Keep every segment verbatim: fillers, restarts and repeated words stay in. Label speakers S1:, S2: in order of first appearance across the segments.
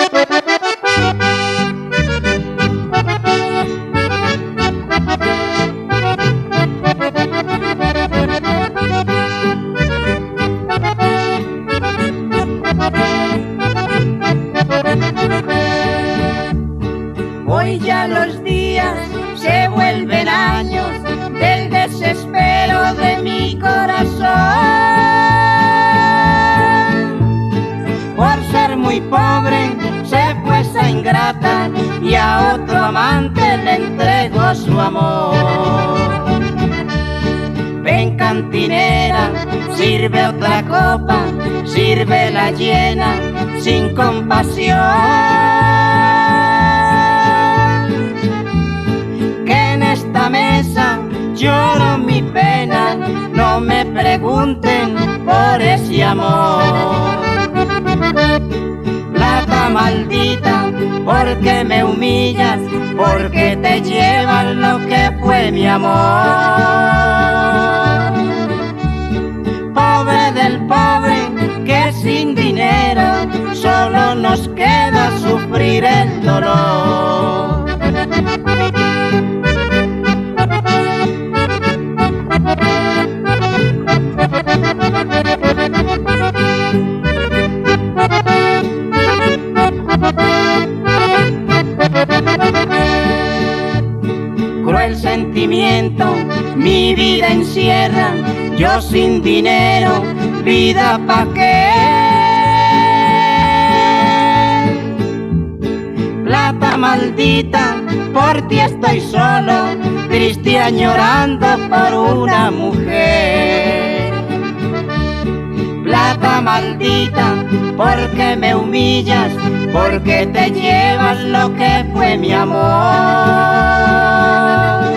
S1: Hoy ya los días se vuelven años del desespero de mi corazón. Por ser muy pobre se fue esa ingrata y a otro amante le entregó su amor. Ven cantinera, sirve otra copa, sirve la llena sin compasión. Esta mesa lloro mi pena, no me pregunten por ese amor. Plata maldita, porque me humillas, porque te llevas lo que fue mi amor. Pobre del pobre que sin dinero solo nos queda sufrir el dolor. Cruel sentimiento mi vida encierra, yo sin dinero, vida pa' qué. Plata maldita, por ti estoy solo, triste añorando por una mujer. Plata maldita, porque me humillas, porque te llevas lo que fue mi amor.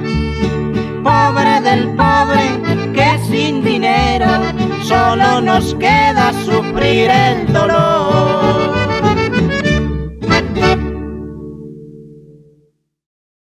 S1: Pobre del pobre que sin dinero solo nos queda sufrir el dolor.